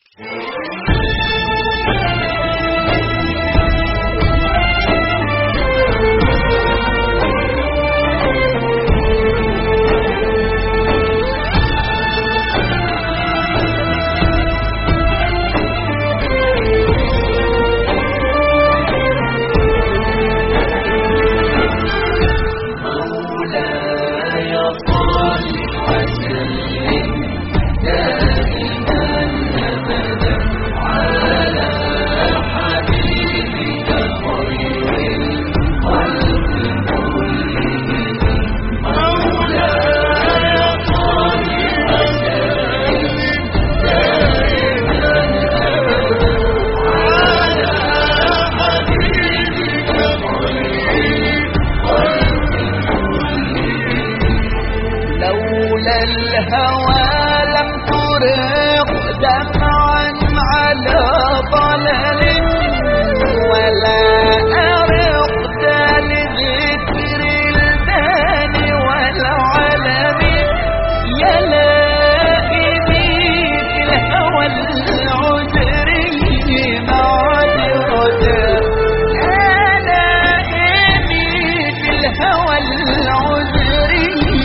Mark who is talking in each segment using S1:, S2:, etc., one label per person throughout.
S1: الهوى لم ترق دمعا على ضلل ولا أرقت لذكر الدان والعلم يا لائمي في الهوى العذري معذرة يا لائمي في الهوى العذري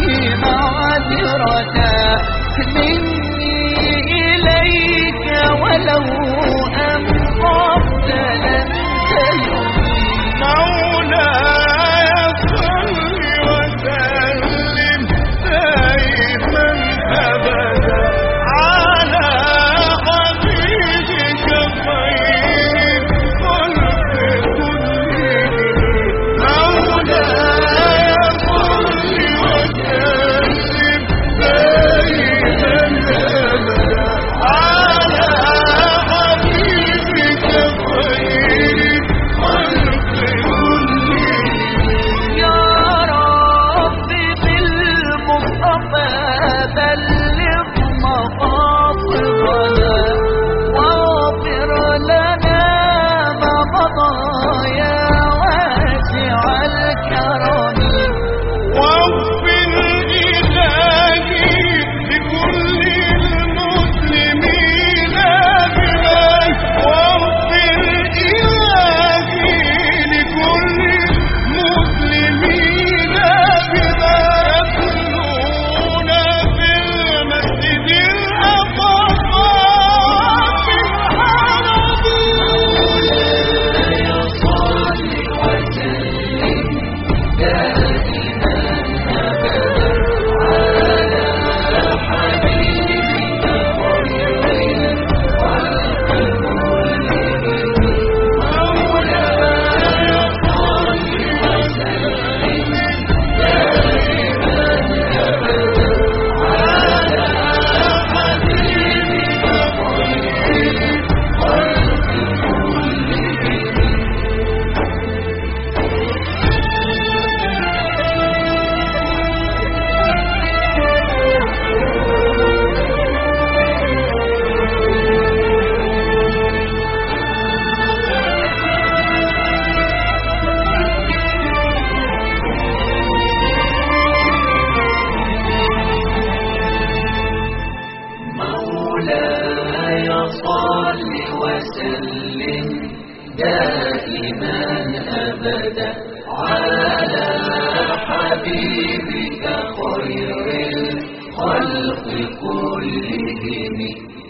S1: معذرة مني إليك ولو أنقضت لن تلومي
S2: مولاي صل وسلم دائما أبدا على حبيبك خير خلق كلهم مولاي صل وسلم دائما أبدا على حبيبك خير خلق كلهم
S1: يا رب بالمصطفى بلغ مقاصدنا واغفر لنا ما مضى يا واسع الكرم
S2: واغفر إلهي لكل المسلمين بلاي واغفر إلهي لكل المسلمين بلاي يصلون في المسجد الأقصى في
S1: مولاي صل وسلم دائما أبدا على حبيبك خير الخلق كلهم